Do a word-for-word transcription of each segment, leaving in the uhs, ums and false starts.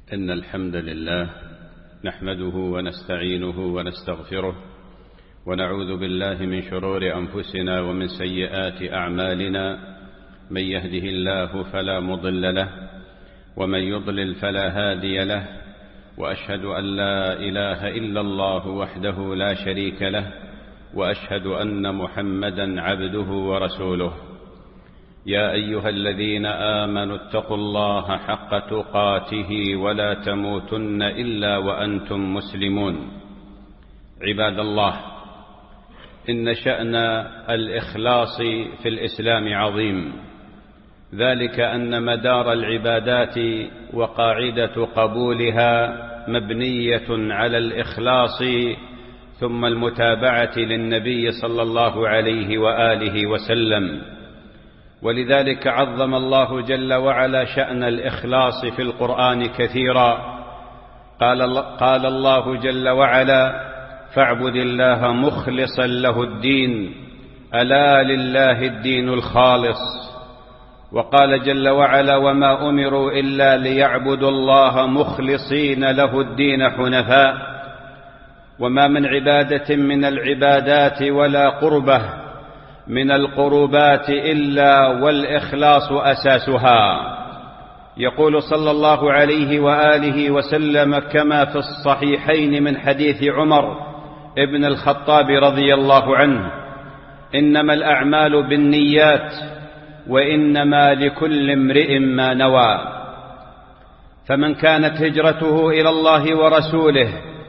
إن الحمد لله نحمده ونستعينه ونستغفره ونعوذ بالله من شرور أنفسنا ومن سيئات أعمالنا. من يهده الله فلا مضل له ومن يضلل فلا هادي له، وأشهد أن لا إله إلا الله وحده لا شريك له، وأشهد أن محمدا عبده ورسوله. يا أيها الذين آمنوا اتقوا الله حق تقاته ولا تموتن إلا وأنتم مسلمون. عباد الله، إن شأن الإخلاص في الإسلام عظيم، ذلك أن مدار العبادات وقاعدة قبولها مبنية على الإخلاص ثم المتابعة للنبي صلى الله عليه وآله وسلم. ولذلك عظم الله جل وعلا شأن الإخلاص في القرآن كثيرا. قال, قال الله جل وعلا: فاعبد الله مخلصا له الدين، ألا لله الدين الخالص. وقال جل وعلا: وما أمروا إلا ليعبدوا الله مخلصين له الدين حنفاء. وما من عبادة من العبادات ولا قربة من القربات إلا والإخلاص أساسها. يقول صلى الله عليه وآله وسلم كما في الصحيحين من حديث عمر ابن الخطاب رضي الله عنه: إنما الأعمال بالنيات وإنما لكل امرئ ما نوى. فمن كانت هجرته إلى الله ورسوله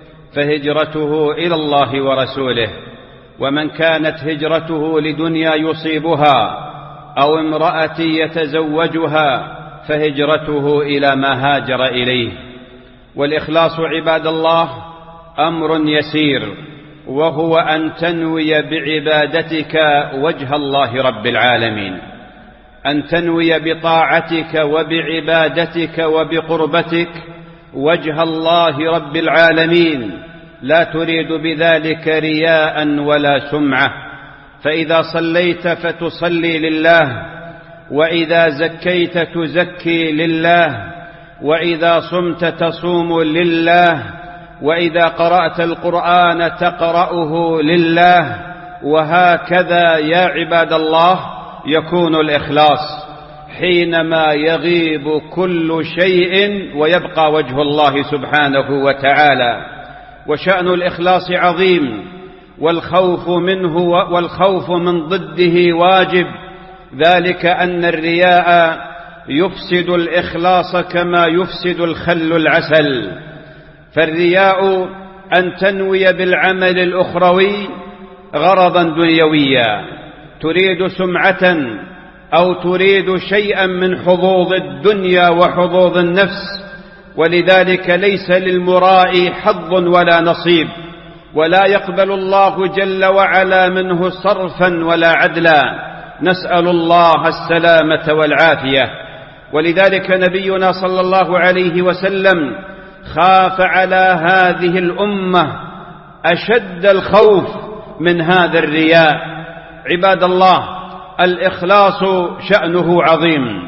فهجرته إلى الله ورسوله، ومن كانت هجرته لدنيا يصيبها أو امرأة يتزوجها فهجرته إلى ما هاجر إليه. والإخلاص عباد الله أمر يسير، وهو أن تنوي بعبادتك وجه الله رب العالمين، أن تنوي بطاعتك وبعبادتك وبقربتك وجه الله رب العالمين، لا تريد بذلك رياء ولا سمعة. فإذا صليت فتصلي لله، وإذا زكيت تزكي لله، وإذا صمت تصوم لله، وإذا قرأت القرآن تقرأه لله. وهكذا يا عباد الله يكون الإخلاص حينما يغيب كل شيء ويبقى وجه الله سبحانه وتعالى. وشأن الإخلاص عظيم، والخوف منه والخوف من ضده واجب، ذلك أن الرياء يفسد الإخلاص كما يفسد الخل العسل. فالرياء أن تنوي بالعمل الأخروي غرضا دنيويا، تريد سمعة أو تريد شيئا من حظوظ الدنيا وحظوظ النفس، ولذلك ليس للمراء حظ ولا نصيب، ولا يقبل الله جل وعلا منه صرفا ولا عدلا. نسأل الله السلامة والعافية. ولذلك نبينا صلى الله عليه وسلم خاف على هذه الأمة أشد الخوف من هذا الرياء. عباد الله، الإخلاص شأنه عظيم،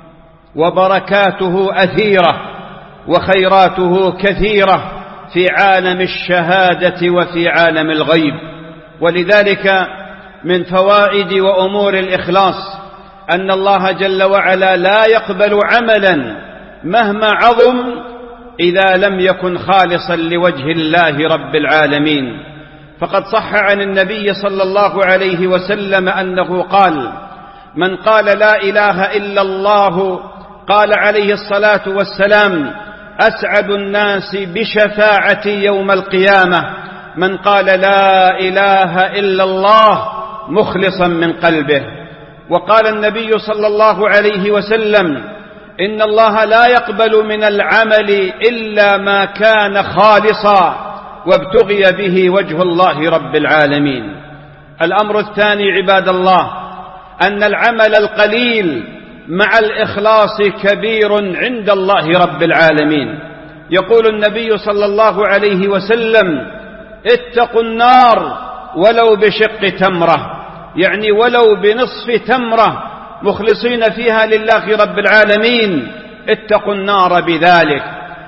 وبركاته أثيرة، وخيراته كثيرة في عالم الشهادة وفي عالم الغيب. ولذلك من فوائد وأمور الإخلاص أن الله جل وعلا لا يقبل عملا مهما عظم إذا لم يكن خالصا لوجه الله رب العالمين. فقد صح عن النبي صلى الله عليه وسلم أنه قال: من قال لا إله إلا الله، قال عليه الصلاة والسلام: أسعد الناس بشفاعتي يوم القيامة من قال لا إله إلا الله مخلصا من قلبه. وقال النبي صلى الله عليه وسلم: إن الله لا يقبل من العمل إلا ما كان خالصا وابتغي به وجه الله رب العالمين. الأمر الثاني عباد الله أن العمل القليل مع الإخلاص كبير عند الله رب العالمين. يقول النبي صلى الله عليه وسلم: اتقوا النار ولو بشق تمرة، يعني ولو بنصف تمرة مخلصين فيها لله رب العالمين، اتقوا النار بذلك.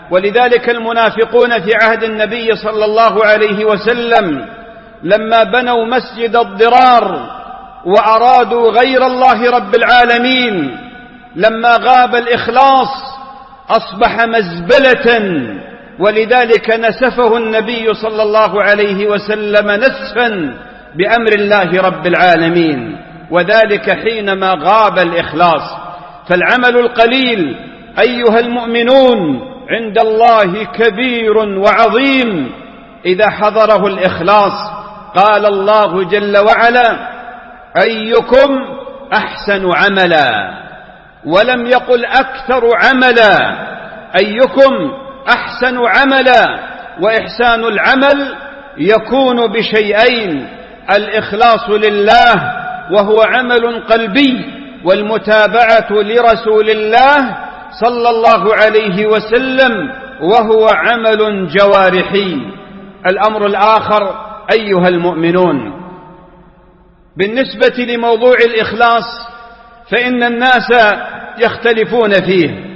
ولذلك المنافقون في عهد النبي صلى الله عليه وسلم لما بنوا مسجد الضرار وأرادوا غير الله رب العالمين، لما غاب الإخلاص أصبح مزبلة، ولذلك نسفه النبي صلى الله عليه وسلم نسفا بأمر الله رب العالمين، وذلك حينما غاب الإخلاص. فالعمل القليل أيها المؤمنون عند الله كبير وعظيم إذا حضره الإخلاص. قال الله جل وعلا: أيكم أحسن عملا، ولم يقل أكثر عملا، أيكم أحسن عملا. وإحسان العمل يكون بشيئين: الإخلاص لله وهو عمل قلبي، والمتابعة لرسول الله صلى الله عليه وسلم وهو عمل جوارحي. الأمر الآخر أيها المؤمنون بالنسبة لموضوع الإخلاص فإن الناس يختلفون فيه،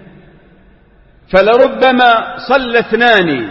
فلربما صلى اثنان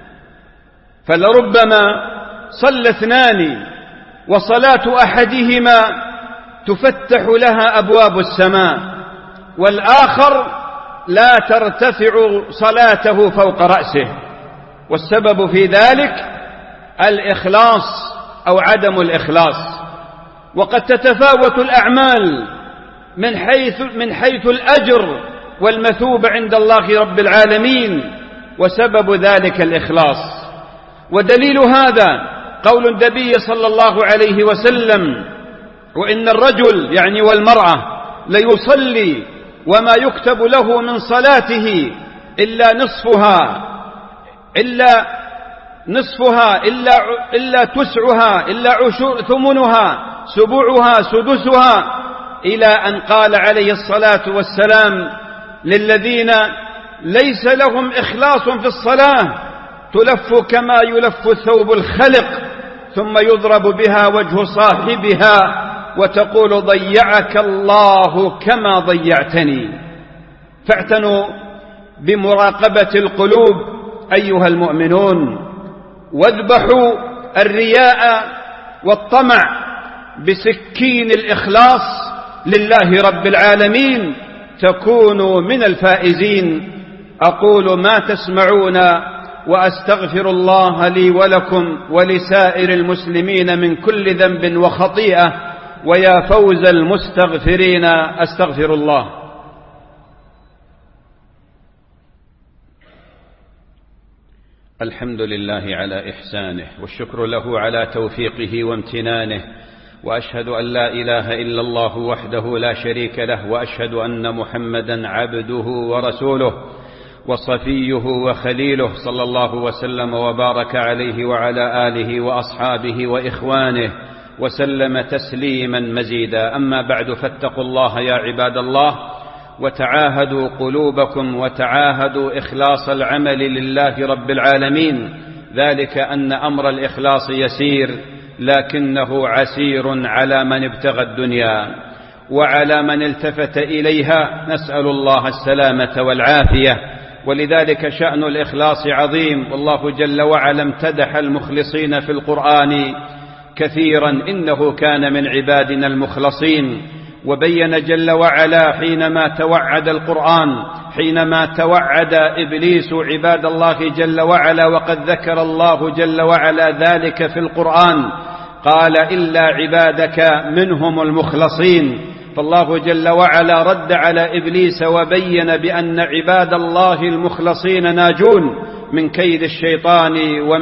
فلربما صلى اثنان وصلاة أحدهما تفتح لها أبواب السماء، والآخر لا ترتفع صلاته فوق رأسه، والسبب في ذلك الإخلاص أو عدم الإخلاص. وقد تتفاوت الأعمال من حيث, من حيث الأجر والمثوبة عند الله رب العالمين، وسبب ذلك الإخلاص. ودليل هذا قول النبي صلى الله عليه وسلم: وإن الرجل يعني والمرأة ليصلي وما يكتب له من صلاته إلا نصفها إلا نصفها إلا, إلا تسعها إلا عشر ثمنها سبوعها سدسها، إلى أن قال عليه الصلاة والسلام: للذين ليس لهم إخلاص في الصلاة تلف كما يلف الثوب الخلق، ثم يضرب بها وجه صاحبها وتقول: ضيعك الله كما ضيعتني. فاعتنوا بمراقبة القلوب أيها المؤمنون، واذبحوا الرياء والطمع بسكين الإخلاص لله رب العالمين تكونوا من الفائزين. أقول ما تسمعون وأستغفر الله لي ولكم ولسائر المسلمين من كل ذنب وخطيئة، ويا فوز المستغفرين. أستغفر الله. الحمد لله على إحسانه، والشكر له على توفيقه وامتنانه، وأشهد أن لا إله إلا الله وحده لا شريك له، وأشهد أن محمدا عبده ورسوله وصفيه وخليله، صلى الله وسلم وبارك عليه وعلى آله وأصحابه وإخوانه وسلم تسليما مزيدا. أما بعد، فاتقوا الله يا عباد الله، وتعاهدوا قلوبكم وتعاهدوا إخلاص العمل لله رب العالمين، ذلك أن أمر الإخلاص يسير لكنه عسير على من ابتغى الدنيا وعلى من التفت إليها، نسأل الله السلامة والعافية. ولذلك شأن الإخلاص عظيم، والله جل وعلا امتدح المخلصين في القرآن كثيرا: إنه كان من عبادنا المخلصين. وبين جل وعلا حينما توعد القرآن حينما توعد إبليس عباد الله جل وعلا، وقد ذكر الله جل وعلا ذلك في القرآن، قال: إلا عبادك منهم المخلصين. فالله جل وعلا رد على إبليس وبين بأن عباد الله المخلصين ناجون من كيد الشيطان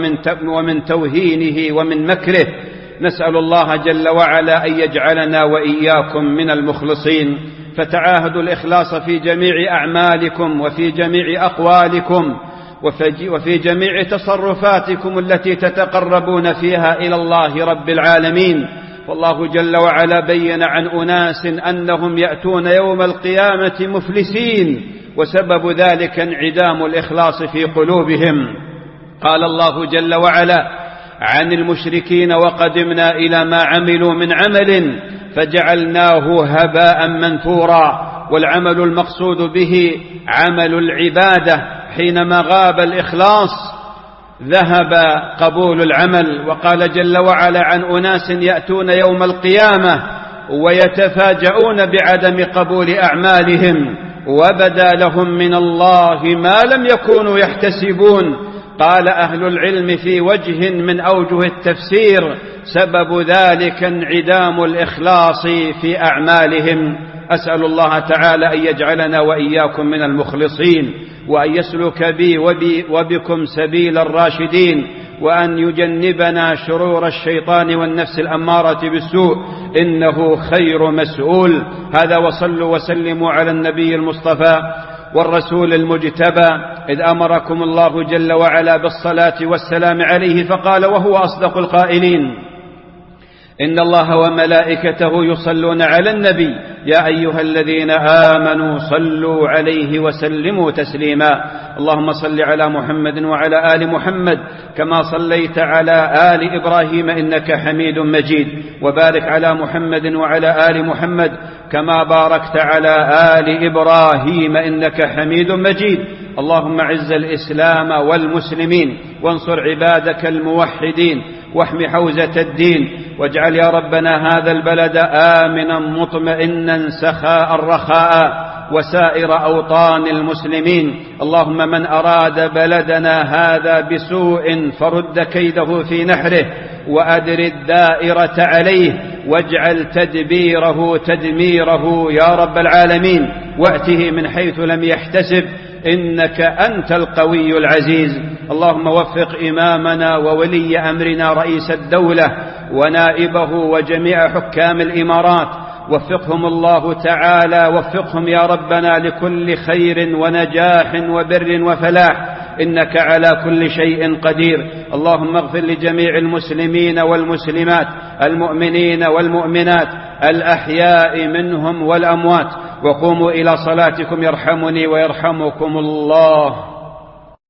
ومن توهينه ومن مكره. نسأل الله جل وعلا أن يجعلنا وإياكم من المخلصين. فتعاهدوا الإخلاص في جميع أعمالكم وفي جميع أقوالكم وفي جميع تصرفاتكم التي تتقربون فيها إلى الله رب العالمين. والله جل وعلا بين عن أناس أنهم يأتون يوم القيامة مفلسين، وسبب ذلك انعدام الإخلاص في قلوبهم. قال الله جل وعلا عن المشركين: وقدمنا إلى ما عملوا من عمل فجعلناه هباء منثورا. والعمل المقصود به عمل العبادة، حينما غاب الإخلاص ذهب قبول العمل. وقال جل وعلا عن أناس يأتون يوم القيامة ويتفاجؤون بعدم قبول أعمالهم وبدا لهم من الله ما لم يكونوا يحتسبون. قال أهل العلم في وجه من أوجه التفسير سبب ذلك انعدام الإخلاص في أعمالهم. أسأل الله تعالى أن يجعلنا وإياكم من المخلصين، وأن يسلك بي وبي وبكم سبيل الراشدين، وأن يجنبنا شرور الشيطان والنفس الأمارة بالسوء، إنه خير مسؤول. هذا وصلوا وسلموا على النبي المصطفى والرسول المجتبى، إذ أمركم الله جل وعلا بالصلاة والسلام عليه فقال وهو أصدق القائلين: إن الله وملائكته يصلون على النبي يا أيها الذين آمنوا صلوا عليه وسلموا تسليما. اللهم صل على محمد وعلى آل محمد كما صليت على آل إبراهيم إنك حميد مجيد، وبارك على محمد وعلى آل محمد كما باركت على آل إبراهيم إنك حميد مجيد. اللهم عز الإسلام والمسلمين، وانصر عبادك الموحدين، واحم حوزة الدين، واجعل يا ربنا هذا البلد آمنا مطمئنا سخاء رخاء، وسائر أوطان المسلمين. اللهم من أراد بلدنا هذا بسوء فرد كيده في نحره، وأدر الدائرة عليه، واجعل تدبيره تدميره يا رب العالمين، وأته من حيث لم يحتسب، إنك أنت القوي العزيز. اللهم وفق إمامنا وولي أمرنا رئيس الدولة ونائبه وجميع حكام الإمارات، وفقهم الله تعالى، وفقهم يا ربنا لكل خير ونجاح وبر وفلاح، إنك على كل شيء قدير. اللهم اغفر لجميع المسلمين والمسلمات، المؤمنين والمؤمنات، الأحياء منهم والأموات، وقوموا إلى صلاتكم يرحمني ويرحمكم الله.